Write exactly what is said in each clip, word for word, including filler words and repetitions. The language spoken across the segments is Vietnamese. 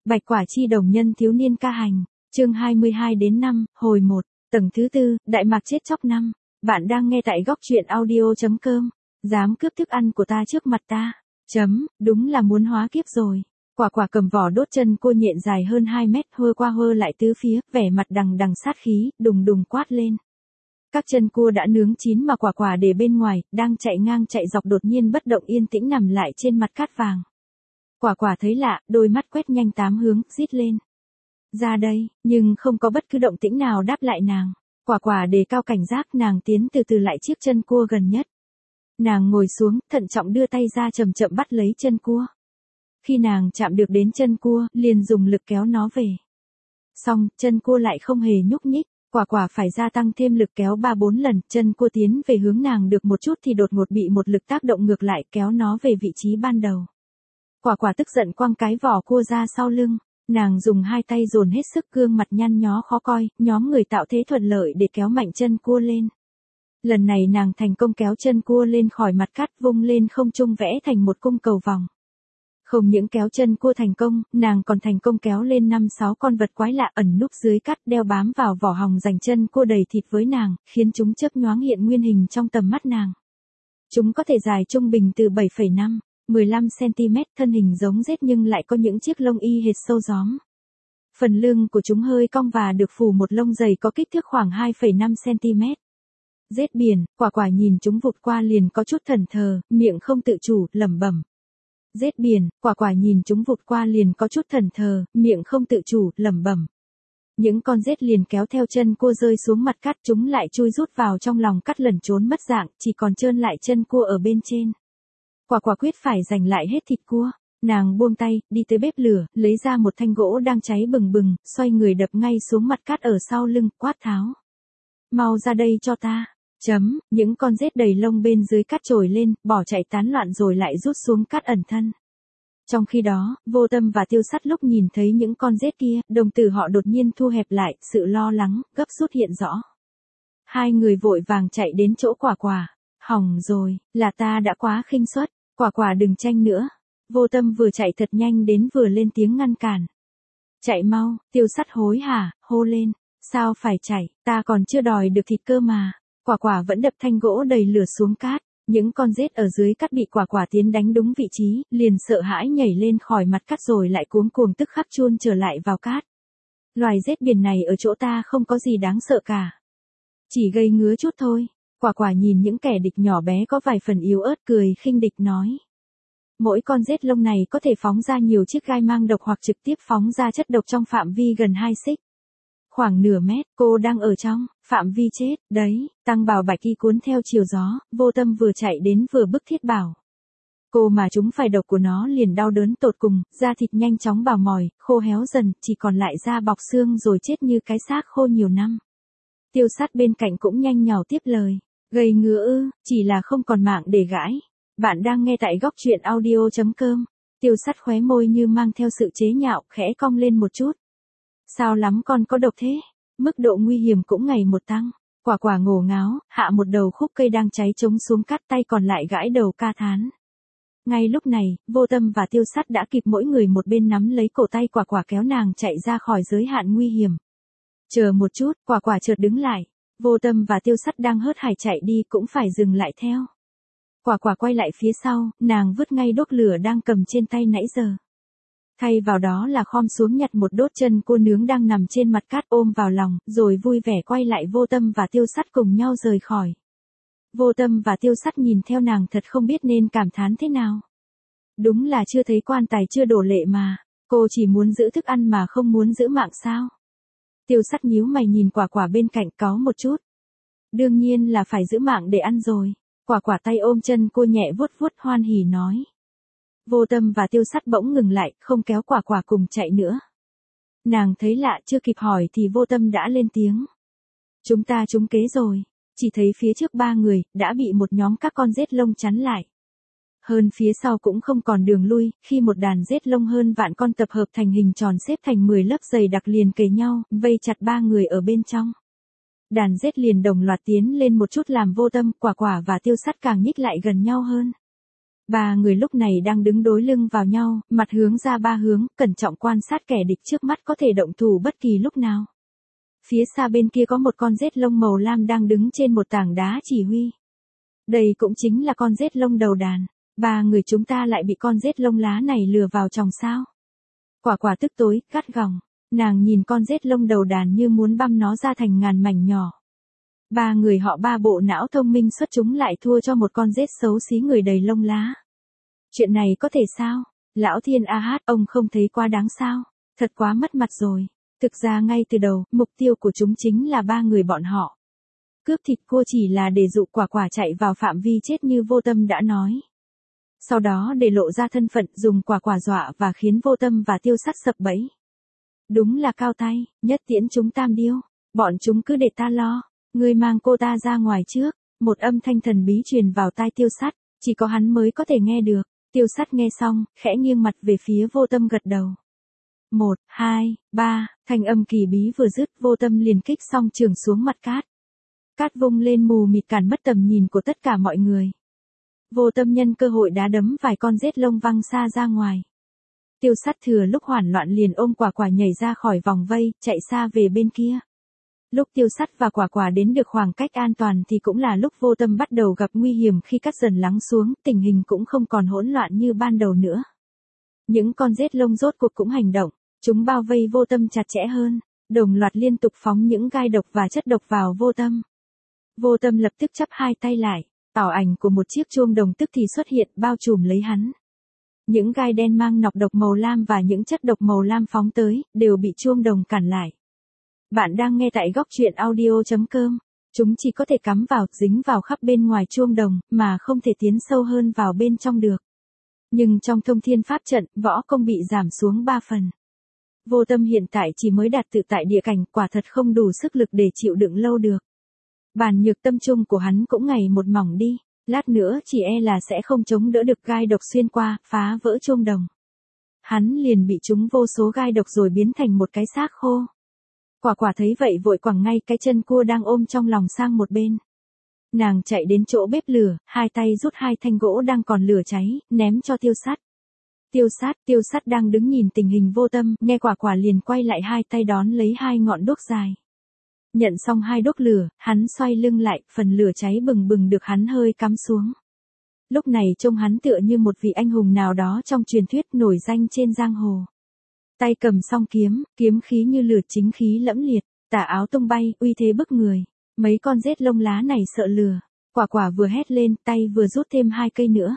Bạch Quả Chi đồng nhân thiếu niên ca hành, chương hai mươi hai đến năm, hồi một, tầng thứ tư, Đại Mạc chết chóc năm. Bạn đang nghe tại góc truyện audio.com. Dám cướp thức ăn của ta trước mặt ta. Chấm, đúng là muốn hóa kiếp rồi. Quả Quả cầm vỏ đốt chân cua nhện dài hơn hai mét, hơ qua hơ lại tứ phía, vẻ mặt đằng đằng sát khí, đùng đùng quát lên. Các chân cua đã nướng chín mà Quả Quả để bên ngoài, đang chạy ngang chạy dọc đột nhiên bất động yên tĩnh nằm lại trên mặt cát vàng. Quả Quả thấy lạ, đôi mắt quét nhanh tám hướng, rít lên. Ra đây, nhưng không có bất cứ động tĩnh nào đáp lại nàng. Quả Quả đề cao cảnh giác, nàng tiến từ từ lại chiếc chân cua gần nhất. Nàng ngồi xuống, thận trọng đưa tay ra chậm chậm bắt lấy chân cua. Khi nàng chạm được đến chân cua, liền dùng lực kéo nó về. Xong, chân cua lại không hề nhúc nhích. Quả Quả phải gia tăng thêm lực kéo ba bốn lần, chân cua tiến về hướng nàng được một chút thì đột ngột bị một lực tác động ngược lại kéo nó về vị trí ban đầu. Quả Quả tức giận quăng cái vỏ cua ra sau lưng, nàng dùng hai tay dồn hết sức, gương mặt nhăn nhó khó coi, nhóm người tạo thế thuận lợi để kéo mạnh chân cua lên. Lần này nàng thành công kéo chân cua lên khỏi mặt cát, vung lên không trung vẽ thành một cung cầu vòng. Không những kéo chân cua thành công, nàng còn thành công kéo lên năm sáu con vật quái lạ ẩn núp dưới cát đeo bám vào vỏ hòng rành chân cua đầy thịt với nàng, khiến chúng chớp nhoáng hiện nguyên hình trong tầm mắt nàng. Chúng có thể dài trung bình từ bảy phẩy năm, mười lăm xăng-ti-mét, thân hình giống rết nhưng lại có những chiếc lông y hệt sâu gióm. Phần lưng của chúng hơi cong và được phủ một lông dày có kích thước khoảng hai phẩy năm xăng-ti-mét. Rết biển, Quả Quả nhìn chúng vụt qua liền có chút thẫn thờ, miệng không tự chủ, lẩm bẩm. Rết biển, Quả Quả nhìn chúng vụt qua liền có chút thẫn thờ, miệng không tự chủ, lẩm bẩm. Những con rết liền kéo theo chân cua rơi xuống mặt cát, chúng lại chui rút vào trong lòng cát lẩn trốn mất dạng, chỉ còn trơn lại chân cua ở bên trên. Quả Quả quyết phải giành lại hết thịt cua. Nàng buông tay, đi tới bếp lửa, lấy ra một thanh gỗ đang cháy bừng bừng, xoay người đập ngay xuống mặt cát ở sau lưng, quát tháo. Mau ra đây cho ta. Chấm, những con rết đầy lông bên dưới cát trồi lên, bỏ chạy tán loạn rồi lại rút xuống cát ẩn thân. Trong khi đó, Vô Tâm và Tiêu Sắt lúc nhìn thấy những con rết kia, đồng tử họ đột nhiên thu hẹp lại, sự lo lắng, gấp rút hiện rõ. Hai người vội vàng chạy đến chỗ Quả Quả. Hỏng rồi, là ta đã quá khinh suất. Quả Quả đừng tranh nữa. Vô Tâm vừa chạy thật nhanh đến vừa lên tiếng ngăn cản. Chạy mau, Tiêu Sắt hối hả, hô lên. Sao phải chạy, ta còn chưa đòi được thịt cơ mà. Quả Quả vẫn đập thanh gỗ đầy lửa xuống cát. Những con rết ở dưới cát bị Quả Quả tiến đánh đúng vị trí, liền sợ hãi nhảy lên khỏi mặt cát rồi lại cuống cuồng tức khắc chôn trở lại vào cát. Loài rết biển này ở chỗ ta không có gì đáng sợ cả. Chỉ gây ngứa chút thôi. Quả Quả nhìn những kẻ địch nhỏ bé có vài phần yếu ớt cười khinh địch nói. Mỗi con rết lông này có thể phóng ra nhiều chiếc gai mang độc hoặc trực tiếp phóng ra chất độc trong phạm vi gần hai xích. Khoảng nửa mét, cô đang ở trong phạm vi chết, đấy, Tăng Bảo Bạch Y cuốn theo chiều gió, Vô Tâm vừa chạy đến vừa bức thiết bảo. Cô mà chúng phải độc của nó liền đau đớn tột cùng, da thịt nhanh chóng bào mòn, khô héo dần, chỉ còn lại da bọc xương rồi chết như cái xác khô nhiều năm. Tiêu Sắt bên cạnh cũng nhanh nhảu tiếp lời. Gây ngứa ư, chỉ là không còn mạng để gãi. Bạn đang nghe tại góc truyện audio.com. Tiêu Sắt khóe môi như mang theo sự chế nhạo, khẽ cong lên một chút. Sao lắm con có độc thế? Mức độ nguy hiểm cũng ngày một tăng. Quả Quả ngổ ngáo, hạ một đầu khúc cây đang cháy trống xuống cát, tay còn lại gãi đầu ca thán. Ngay lúc này, Vô Tâm và Tiêu Sắt đã kịp mỗi người một bên nắm lấy cổ tay Quả Quả kéo nàng chạy ra khỏi giới hạn nguy hiểm. Chờ một chút, Quả Quả chợt đứng lại. Vô Tâm và Tiêu Sắt đang hớt hải chạy đi cũng phải dừng lại theo. Quả Quả quay lại phía sau, nàng vứt ngay đốt lửa đang cầm trên tay nãy giờ. Thay vào đó là khom xuống nhặt một đốt chân cua nướng đang nằm trên mặt cát ôm vào lòng, rồi vui vẻ quay lại Vô Tâm và Tiêu Sắt cùng nhau rời khỏi. Vô Tâm và Tiêu Sắt nhìn theo nàng thật không biết nên cảm thán thế nào. Đúng là chưa thấy quan tài chưa đổ lệ mà, cô chỉ muốn giữ thức ăn mà không muốn giữ mạng sao? Tiêu Sắt nhíu mày nhìn Quả Quả bên cạnh cáu một chút. Đương nhiên là phải giữ mạng để ăn rồi. Quả Quả tay ôm chân cô nhẹ vuốt vuốt hoan hỉ nói. Vô Tâm và Tiêu Sắt bỗng ngừng lại, không kéo Quả Quả cùng chạy nữa. Nàng thấy lạ chưa kịp hỏi thì Vô Tâm đã lên tiếng. Chúng ta trúng kế rồi. Chỉ thấy phía trước ba người, đã bị một nhóm các con rết lông chắn lại. Hơn phía sau cũng không còn đường lui, khi một đàn rết lông hơn vạn con tập hợp thành hình tròn xếp thành mười lớp dày đặc liền kề nhau, vây chặt ba người ở bên trong. Đàn rết liền đồng loạt tiến lên một chút làm Vô Tâm, Quả Quả và Tiêu Sắt càng nhích lại gần nhau hơn. Ba người lúc này đang đứng đối lưng vào nhau, mặt hướng ra ba hướng, cẩn trọng quan sát kẻ địch trước mắt có thể động thủ bất kỳ lúc nào. Phía xa bên kia có một con rết lông màu lam đang đứng trên một tảng đá chỉ huy. Đây cũng chính là con rết lông đầu đàn. Ba người chúng ta lại bị con rết lông lá này lừa vào chồng sao? Quả quả tức tối, gắt gỏng. Nàng nhìn con rết lông đầu đàn như muốn băm nó ra thành ngàn mảnh nhỏ. Ba người họ ba bộ não thông minh xuất chúng lại thua cho một con rết xấu xí người đầy lông lá. Chuyện này có thể sao? Lão Thiên A Hát, ông không thấy quá đáng sao? Thật quá mất mặt rồi. Thực ra ngay từ đầu, mục tiêu của chúng chính là ba người bọn họ. Cướp thịt cô chỉ là để dụ quả quả chạy vào phạm vi chết như Vô Tâm đã nói. Sau đó để lộ ra thân phận dùng quả quả dọa và khiến Vô Tâm và Tiêu Sắt sập bẫy. Đúng là cao tay, nhất tiễn chúng tam điêu. Bọn chúng cứ để ta lo. Ngươi mang cô ta ra ngoài trước. Một âm thanh thần bí truyền vào tai Tiêu Sắt. Chỉ có hắn mới có thể nghe được. Tiêu Sắt nghe xong, khẽ nghiêng mặt về phía Vô Tâm gật đầu. Một, hai, ba, thanh âm kỳ bí vừa dứt, Vô Tâm liền kích xong trường xuống mặt cát. Cát vung lên mù mịt cản mất tầm nhìn của tất cả mọi người. Vô Tâm nhân cơ hội đá đấm vài con rết lông văng xa ra ngoài. Tiêu Sắt thừa lúc hoảng loạn liền ôm quả quả nhảy ra khỏi vòng vây, chạy xa về bên kia. Lúc Tiêu Sắt và quả quả đến được khoảng cách an toàn thì cũng là lúc Vô Tâm bắt đầu gặp nguy hiểm khi cát dần lắng xuống, tình hình cũng không còn hỗn loạn như ban đầu nữa. Những con rết lông rốt cuộc cũng hành động, chúng bao vây Vô Tâm chặt chẽ hơn, đồng loạt liên tục phóng những gai độc và chất độc vào Vô Tâm. Vô Tâm lập tức chắp hai tay lại, ảo ảnh của một chiếc chuông đồng tức thì xuất hiện bao trùm lấy hắn. Những gai đen mang nọc độc màu lam và những chất độc màu lam phóng tới, đều bị chuông đồng cản lại. Bạn đang nghe tại góc truyện audio chấm com. Chúng chỉ có thể cắm vào, dính vào khắp bên ngoài chuông đồng, mà không thể tiến sâu hơn vào bên trong được. Nhưng trong thông thiên pháp trận, võ công bị giảm xuống ba phần. Vô Tâm hiện tại chỉ mới đạt tự tại địa cảnh, quả thật không đủ sức lực để chịu đựng lâu được. Bản nhược tâm trung của hắn cũng ngày một mỏng đi, lát nữa chỉ e là sẽ không chống đỡ được gai độc xuyên qua, phá vỡ chuông đồng. Hắn liền bị trúng vô số gai độc rồi biến thành một cái xác khô. Quả quả thấy vậy vội quẳng ngay cái chân cua đang ôm trong lòng sang một bên. Nàng chạy đến chỗ bếp lửa, hai tay rút hai thanh gỗ đang còn lửa cháy, ném cho Tiêu Sắt. Tiêu Sát, Tiêu Sắt đang đứng nhìn tình hình Vô Tâm, nghe quả quả liền quay lại hai tay đón lấy hai ngọn đuốc dài. Nhận xong hai đuốc lửa, hắn xoay lưng lại, phần lửa cháy bừng bừng được hắn hơi cắm xuống. Lúc này trông hắn tựa như một vị anh hùng nào đó trong truyền thuyết nổi danh trên giang hồ. Tay cầm song kiếm, kiếm khí như lửa chính khí lẫm liệt, tà áo tung bay, uy thế bức người. Mấy con rết lông lá này sợ lửa, quả quả vừa hét lên, tay vừa rút thêm hai cây nữa.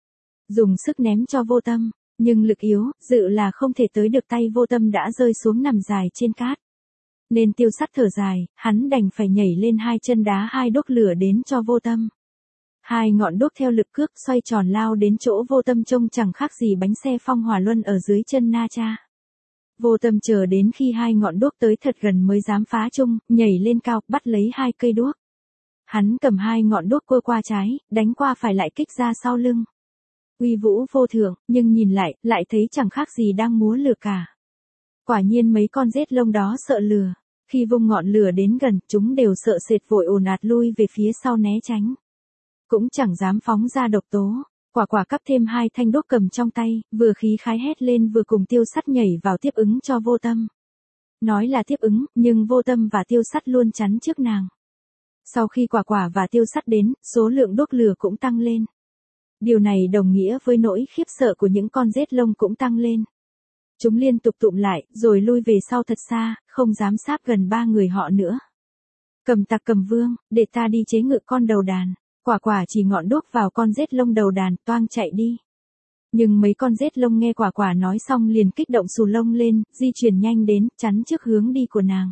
Dùng sức ném cho Vô Tâm, nhưng lực yếu, dự là không thể tới được tay Vô Tâm đã rơi xuống nằm dài trên cát. Nên Tiêu Sắt thở dài, hắn đành phải nhảy lên hai chân đá hai đuốc lửa đến cho Vô Tâm. Hai ngọn đuốc theo lực cước xoay tròn lao đến chỗ Vô Tâm trông chẳng khác gì bánh xe phong hỏa luân ở dưới chân Na Cha. Vô Tâm chờ đến khi hai ngọn đuốc tới thật gần mới dám phá chung, nhảy lên cao, bắt lấy hai cây đuốc. Hắn cầm hai ngọn đuốc quơ qua trái, đánh qua phải lại kích ra sau lưng. Uy vũ vô thượng, nhưng nhìn lại, lại thấy chẳng khác gì đang múa lửa cả. Quả nhiên mấy con rết lông đó sợ lửa. Khi vung ngọn lửa đến gần, chúng đều sợ sệt vội ồn ạt lui về phía sau né tránh. Cũng chẳng dám phóng ra độc tố. Quả quả cắp thêm hai thanh đuốc cầm trong tay, vừa khí khái hét lên vừa cùng Tiêu Sắt nhảy vào tiếp ứng cho Vô Tâm. Nói là tiếp ứng, nhưng Vô Tâm và Tiêu Sắt luôn chắn trước nàng. Sau khi quả quả và Tiêu Sắt đến, số lượng đuốc lửa cũng tăng lên. Điều này đồng nghĩa với nỗi khiếp sợ của những con rết lông cũng tăng lên. Chúng liên tục tụm lại, rồi lui về sau thật xa, không dám sáp gần ba người họ nữa. Cầm Tặc Cầm Vương, để ta đi chế ngự con đầu đàn. Quả quả chỉ ngọn đuốc vào con rết lông đầu đàn, toang chạy đi. Nhưng mấy con rết lông nghe quả quả nói xong liền kích động xù lông lên, di chuyển nhanh đến, chắn trước hướng đi của nàng.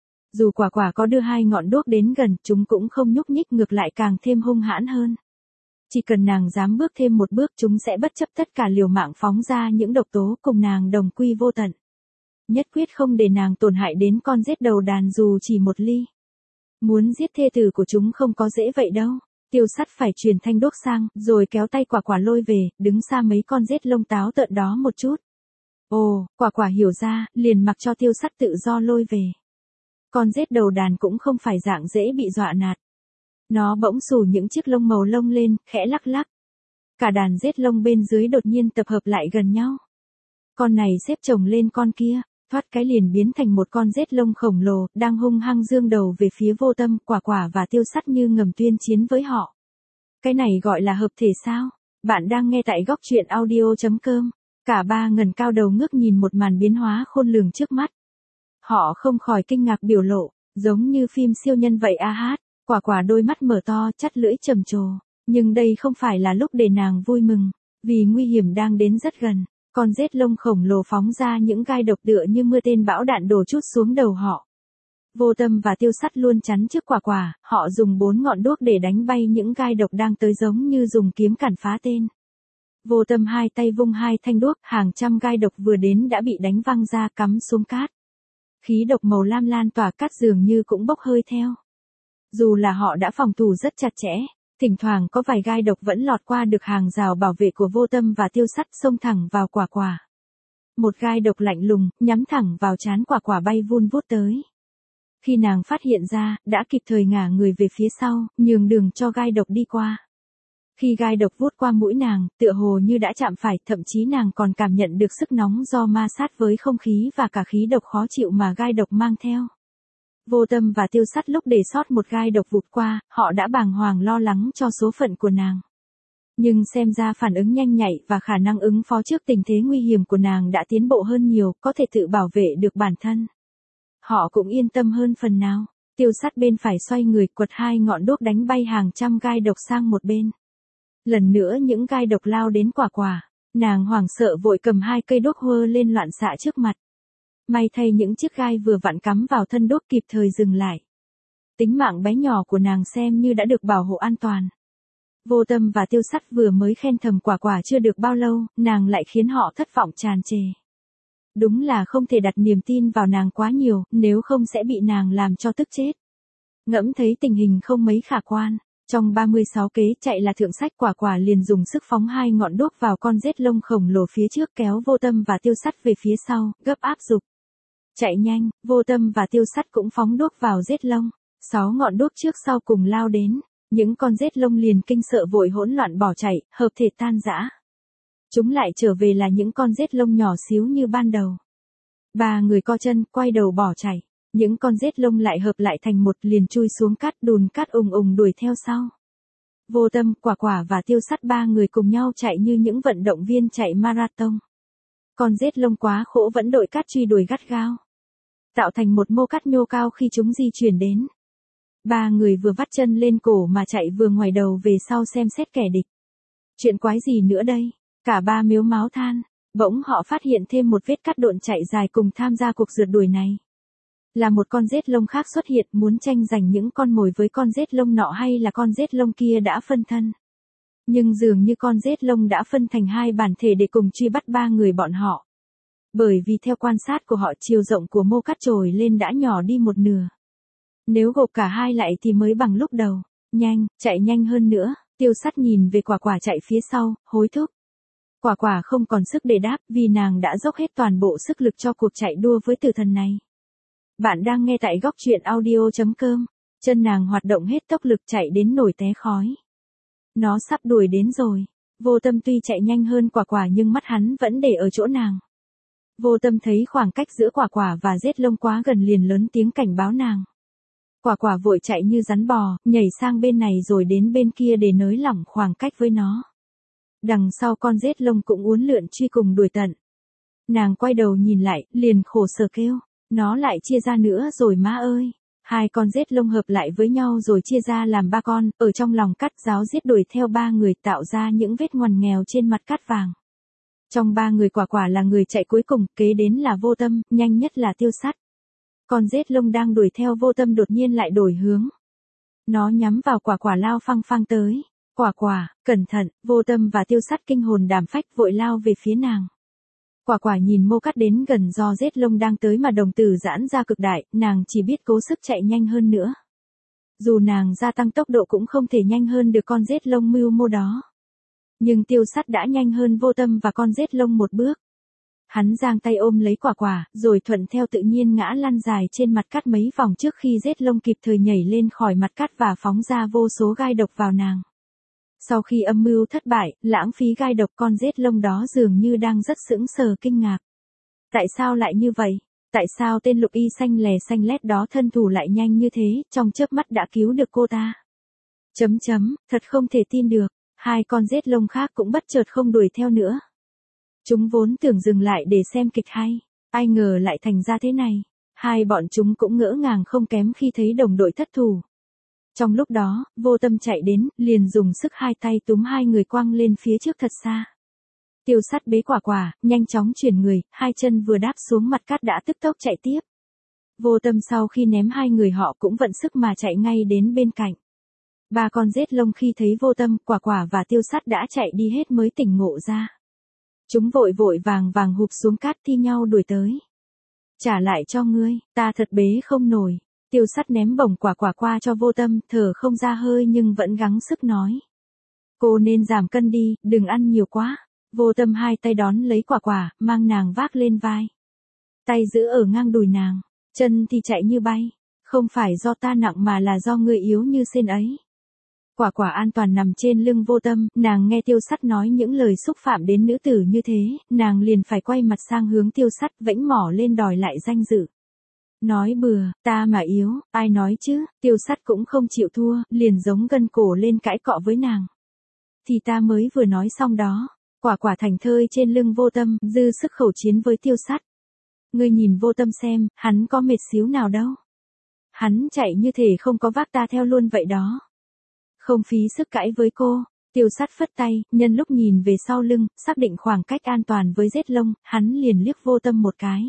Dù quả quả có đưa hai ngọn đuốc đến gần, chúng cũng không nhúc nhích, ngược lại càng thêm hung hãn hơn. Chỉ cần nàng dám bước thêm một bước, chúng sẽ bất chấp tất cả liều mạng phóng ra những độc tố cùng nàng đồng quy vô tận. Nhất quyết không để nàng tổn hại đến con rết đầu đàn dù chỉ một ly. Muốn giết thê tử của chúng không có dễ vậy đâu. Tiêu Sắt phải truyền thanh đuốc sang, rồi kéo tay quả quả lôi về, đứng xa mấy con rết lông táo tợn đó một chút. Ồ, quả quả hiểu ra, liền mặc cho Tiêu Sắt tự do lôi về. Con rết đầu đàn cũng không phải dạng dễ bị dọa nạt. Nó bỗng xù những chiếc lông màu lông lên, khẽ lắc lắc. cả đàn rết lông bên dưới đột nhiên tập hợp lại gần nhau. Con này xếp chồng lên con kia, thoát cái liền biến thành một con rết lông khổng lồ, đang hung hăng dương đầu về phía Vô Tâm, Quả Quả và Tiêu Sắt như ngầm tuyên chiến với họ. Cái này gọi là hợp thể sao? Bạn đang nghe tại góc truyện audio chấm com. Cả ba ngẩng cao đầu ngước nhìn một màn biến hóa khôn lường trước mắt. Họ không khỏi kinh ngạc biểu lộ, giống như phim siêu nhân vậy a hát. Quả Quả đôi mắt mở to, chắt lưỡi trầm trồ. Nhưng đây không phải là lúc để nàng vui mừng, vì nguy hiểm đang đến rất gần. Con rết lông khổng lồ phóng ra những gai độc tựa như mưa tên bão đạn đổ trút xuống đầu họ. Vô Tâm và Tiêu Sắt luôn chắn trước Quả Quả, họ dùng bốn ngọn đuốc để đánh bay những gai độc đang tới giống như dùng kiếm cản phá tên. Vô Tâm hai tay vung hai thanh đuốc, hàng trăm gai độc vừa đến đã bị đánh văng ra cắm xuống cát. Khí độc màu lam lan tỏa, cát dường như cũng bốc hơi theo. Dù là họ đã phòng thủ rất chặt chẽ, thỉnh thoảng có vài gai độc vẫn lọt qua được hàng rào bảo vệ của Vô Tâm và Tiêu Sắt, xông thẳng vào Quả Quả. Một gai độc lạnh lùng, nhắm thẳng vào trán Quả Quả bay vun vút tới. Khi nàng phát hiện ra, đã kịp thời ngả người về phía sau, nhường đường cho gai độc đi qua. Khi gai độc vút qua mũi nàng, tựa hồ như đã chạm phải, thậm chí nàng còn cảm nhận được sức nóng do ma sát với không khí và cả khí độc khó chịu mà gai độc mang theo. Vô Tâm và Tiêu Sắt lúc để sót một gai độc vụt qua, họ đã bàng hoàng lo lắng cho số phận của nàng. Nhưng xem ra phản ứng nhanh nhạy và khả năng ứng phó trước tình thế nguy hiểm của nàng đã tiến bộ hơn nhiều, có thể tự bảo vệ được bản thân. Họ cũng yên tâm hơn phần nào. Tiêu Sắt bên phải xoay người, quật hai ngọn đuốc đánh bay hàng trăm gai độc sang một bên. Lần nữa những gai độc lao đến Quả Quả, nàng hoảng sợ vội cầm hai cây đuốc hơ lên loạn xạ trước mặt. May thay những chiếc gai vừa vặn cắm vào thân đuốc kịp thời dừng lại. Tính mạng bé nhỏ của nàng xem như đã được bảo hộ an toàn. Vô Tâm và Tiêu Sắt vừa mới khen thầm Quả Quả chưa được bao lâu, nàng lại khiến họ thất vọng tràn trề. Đúng là không thể đặt niềm tin vào nàng quá nhiều, nếu không sẽ bị nàng làm cho tức chết. Ngẫm thấy tình hình không mấy khả quan, trong ba mươi sáu kế chạy là thượng sách, Quả Quả liền dùng sức phóng hai ngọn đuốc vào con rết lông khổng lồ phía trước, kéo Vô Tâm và Tiêu Sắt về phía sau, gấp áp dục. Chạy nhanh, Vô Tâm và Tiêu Sắt cũng phóng đuốc vào rết lông. Sáu ngọn đuốc trước sau cùng lao đến, những con rết lông liền kinh sợ vội hỗn loạn bỏ chạy, hợp thể tan rã. Chúng lại trở về là những con rết lông nhỏ xíu như ban đầu. Ba người co chân, quay đầu bỏ chạy. Những con rết lông lại hợp lại thành một, liền chui xuống cát, đùn cát ùng ùng đuổi theo sau. Vô Tâm, Quả Quả và Tiêu Sắt ba người cùng nhau chạy như những vận động viên chạy marathon. Con rết lông quá khổ vẫn đội cát truy đuổi gắt gao, tạo thành một mô cát nhô cao khi chúng di chuyển đến. Ba người vừa vắt chân lên cổ mà chạy vừa ngoảnh đầu về sau xem xét kẻ địch. Chuyện quái gì nữa đây? Cả ba mếu máo than. Bỗng họ phát hiện thêm một vết cát độn chạy dài cùng tham gia cuộc rượt đuổi này. Là một con rết lông khác xuất hiện, muốn tranh giành những con mồi với con rết lông nọ, hay là con rết lông kia đã phân thân. Nhưng dường như con rết lông đã phân thành hai bản thể để cùng truy bắt ba người bọn họ. Bởi vì theo quan sát của họ, chiều rộng của mô cát trồi lên đã nhỏ đi một nửa. Nếu gộp cả hai lại thì mới bằng lúc đầu. Nhanh, chạy nhanh hơn nữa. Tiêu Sắt nhìn về Quả Quả chạy phía sau, hối thúc. Quả Quả không còn sức để đáp, vì nàng đã dốc hết toàn bộ sức lực cho cuộc chạy đua với tử thần này. Bạn đang nghe tại góc truyện audio chấm com. Chân nàng hoạt động hết tốc lực, chạy đến nổi té khói. Nó sắp đuổi đến rồi. Vô Tâm tuy chạy nhanh hơn Quả Quả nhưng mắt hắn vẫn để ở chỗ nàng. Vô Tâm thấy khoảng cách giữa Quả Quả và rết lông quá gần liền lớn tiếng cảnh báo nàng. Quả Quả vội chạy như rắn bò, nhảy sang bên này rồi đến bên kia để nới lỏng khoảng cách với nó. Đằng sau con rết lông cũng uốn lượn truy cùng đuổi tận. Nàng quay đầu nhìn lại, liền khổ sở kêu. Nó lại chia ra nữa rồi má ơi. Hai con rết lông hợp lại với nhau rồi chia ra làm ba con, ở trong lòng cát ráo giết đuổi theo ba người, tạo ra những vết ngoằn nghèo trên mặt cát vàng. Trong ba người Quả Quả là người chạy cuối cùng, kế đến là Vô Tâm, nhanh nhất là Tiêu Sắt. Con rết lông đang đuổi theo Vô Tâm đột nhiên lại đổi hướng. Nó nhắm vào Quả Quả lao phăng phăng tới. Quả Quả, cẩn thận. Vô Tâm và Tiêu Sắt kinh hồn đảm phách vội lao về phía nàng. Quả Quả nhìn mô cát đến gần do rết lông đang tới mà đồng tử giãn ra cực đại, nàng chỉ biết cố sức chạy nhanh hơn nữa. Dù nàng gia tăng tốc độ cũng không thể nhanh hơn được con rết lông mưu mô đó. Nhưng Tiêu Sắt đã nhanh hơn Vô Tâm và con rết lông một bước. Hắn giang tay ôm lấy Quả Quả, rồi thuận theo tự nhiên ngã lăn dài trên mặt cát mấy vòng trước khi rết lông kịp thời nhảy lên khỏi mặt cát và phóng ra vô số gai độc vào nàng. Sau khi âm mưu thất bại, lãng phí gai độc, con rết lông đó dường như đang rất sững sờ kinh ngạc. Tại sao lại như vậy? Tại sao tên lục y xanh lè xanh lét đó thân thủ lại nhanh như thế, trong chớp mắt đã cứu được cô ta? Chấm chấm, thật không thể tin được. Hai con rết lông khác cũng bất chợt không đuổi theo nữa. Chúng vốn tưởng dừng lại để xem kịch hay, ai ngờ lại thành ra thế này. Hai bọn chúng cũng ngỡ ngàng không kém khi thấy đồng đội thất thủ. Trong lúc đó, Vô Tâm chạy đến, liền dùng sức hai tay túm hai người quăng lên phía trước thật xa. Tiêu Sắt bế Quả Quả, nhanh chóng chuyển người, hai chân vừa đáp xuống mặt cát đã tức tốc chạy tiếp. Vô Tâm sau khi ném hai người họ cũng vận sức mà chạy ngay đến bên cạnh. Ba con rết lông khi thấy Vô Tâm, Quả Quả và Tiêu Sắt đã chạy đi hết mới tỉnh ngộ ra. Chúng vội vội vàng vàng hụp xuống cát thi nhau đuổi tới. Trả lại cho ngươi, ta thật bế không nổi. Tiêu Sắt ném bổng Quả Quả qua cho Vô Tâm, thở không ra hơi nhưng vẫn gắng sức nói. Cô nên giảm cân đi, đừng ăn nhiều quá. Vô Tâm hai tay đón lấy Quả Quả, mang nàng vác lên vai. Tay giữ ở ngang đùi nàng, chân thì chạy như bay. Không phải do ta nặng mà là do ngươi yếu như sên ấy. Quả Quả an toàn nằm trên lưng Vô Tâm, nàng nghe Tiêu Sắt nói những lời xúc phạm đến nữ tử như thế, nàng liền phải quay mặt sang hướng Tiêu Sắt, vẫy mỏ lên đòi lại danh dự. Nói bừa, ta mà yếu, ai nói chứ? Tiêu Sắt cũng không chịu thua, liền giống gân cổ lên cãi cọ với nàng. Thì ta mới vừa nói xong đó. Quả Quả thành thơi trên lưng Vô Tâm, dư sức khẩu chiến với Tiêu Sắt. Ngươi nhìn Vô Tâm xem, hắn có mệt xíu nào đâu. Hắn chạy như thể không có vác ta theo luôn vậy đó. Không phí sức cãi với cô. Tiêu Sắt phất tay, nhân lúc nhìn về sau lưng, xác định khoảng cách an toàn với rết lông, hắn liền liếc Vô Tâm một cái.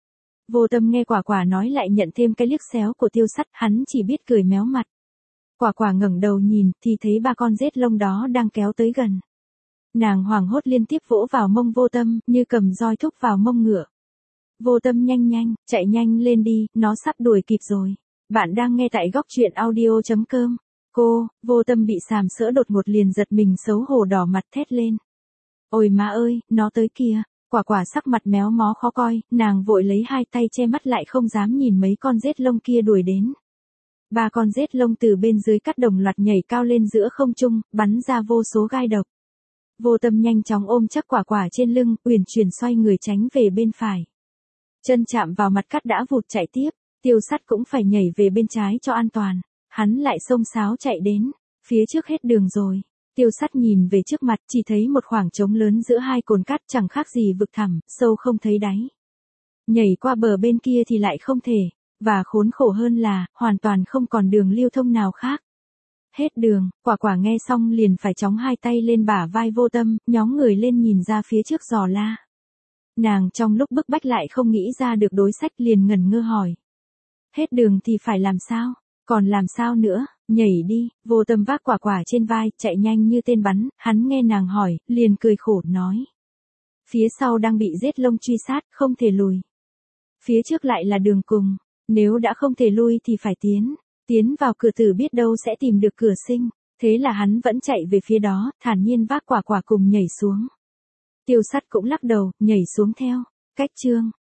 Vô Tâm nghe Quả Quả nói lại nhận thêm cái liếc xéo của Tiêu Sắt, hắn chỉ biết cười méo mặt. Quả Quả ngẩng đầu nhìn, thì thấy ba con rết lông đó đang kéo tới gần. Nàng hoảng hốt liên tiếp vỗ vào mông Vô Tâm, như cầm roi thúc vào mông ngựa. Vô Tâm nhanh nhanh, chạy nhanh lên đi, nó sắp đuổi kịp rồi. Bạn đang nghe tại góc truyện audio chấm com. Cô, Vô Tâm bị sàm sỡ đột ngột liền giật mình xấu hổ đỏ mặt thét lên. Ôi má ơi, nó tới kìa. Quả Quả sắc mặt méo mó khó coi, nàng vội lấy hai tay che mắt lại không dám nhìn mấy con rết lông kia đuổi đến. Ba con rết lông từ bên dưới cắt đồng loạt nhảy cao lên giữa không trung, bắn ra vô số gai độc. Vô Tâm nhanh chóng ôm chắc Quả Quả trên lưng, uyển chuyển xoay người tránh về bên phải. Chân chạm vào mặt cát đã vụt chạy tiếp, Tiêu Sắt cũng phải nhảy về bên trái cho an toàn. Hắn lại xông xáo chạy đến, phía trước hết đường rồi. Tiêu Sắt nhìn về trước mặt, chỉ thấy một khoảng trống lớn giữa hai cồn cát chẳng khác gì vực thẳm, sâu không thấy đáy. Nhảy qua bờ bên kia thì lại không thể, và khốn khổ hơn là, hoàn toàn không còn đường lưu thông nào khác. Hết đường, Quả Quả nghe xong liền phải chóng hai tay lên bả vai Vô Tâm, nhóng người lên nhìn ra phía trước dò la. Nàng trong lúc bức bách lại không nghĩ ra được đối sách liền ngẩn ngơ hỏi. Hết đường thì phải làm sao? Còn làm sao nữa? Nhảy đi. Vô Tâm vác Quả Quả trên vai, chạy nhanh như tên bắn, hắn nghe nàng hỏi, liền cười khổ nói. Phía sau đang bị rết lông truy sát, không thể lùi. Phía trước lại là đường cùng, nếu đã không thể lui thì phải tiến. Tiến vào cửa tử biết đâu sẽ tìm được cửa sinh. Thế là hắn vẫn chạy về phía đó, thản nhiên vác Quả Quả cùng nhảy xuống. Tiêu Sắt cũng lắc đầu, nhảy xuống theo. Cách chương.